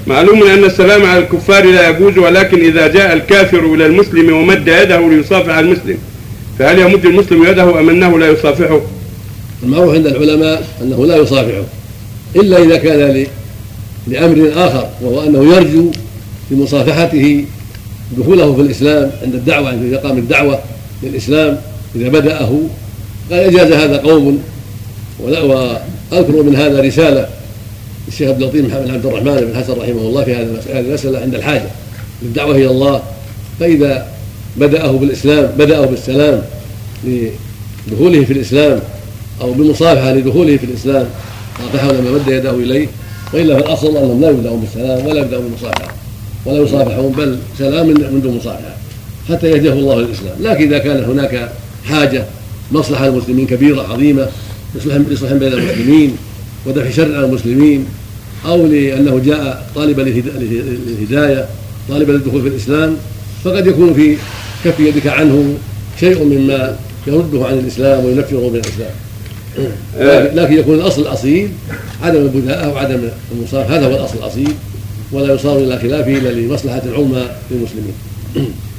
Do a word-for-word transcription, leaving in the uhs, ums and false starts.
معلوم أن السلام على الكفار لا يجوز، ولكن إذا جاء الكافر إلى المسلم ومد يده ليصافح المسلم، فهل يمد المسلم يده أم أنه لا يصافحه؟ المعروف عند العلماء أنه لا يصافحه إلا إذا كان لأمر آخر، وهو أنه يرجو بمصافحته دخوله في الإسلام عند الدعوة، عند إقامة الدعوة للإسلام إذا بدأه. قال أجاز هذا قوم، وأذكر من هذا رسالة الشيخ عبد اللطيف محمد عبد الرحمن بن حسن رحمه الله في هذه المسألة عند الحاجة للدعوة إلى الله. فإذا بدأه بالإسلام بدأه بالسلام لدخوله في الإسلام أو بالمصافحة لدخوله في الإسلام صافحه لما مد يده إليه، وإلا فالأصل أنهم لا يبدأون بالسلام ولا يبدأون بالمصافحة ولا يصافحون، بل سلام من دون مصافحة حتى يهديه الله للإسلام. لكن إذا كان هناك حاجة مصلحة المسلمين كبيرة عظيمة لصلح بين المسلمين ودفع شر عن المسلمين، أو لأنه جاء طالبا للهداية طالبا للدخول في الإسلام، فقد يكون في كف يدك عنه شيء مما يرده عن الإسلام وينفره من الإسلام. لكن يكون الأصل الأصيل عدم البداءة وعدم المصافحة، هذا هو الأصل الأصيل، ولا يصار إلى خلافه إلا لمصلحة العظمى للمسلمين.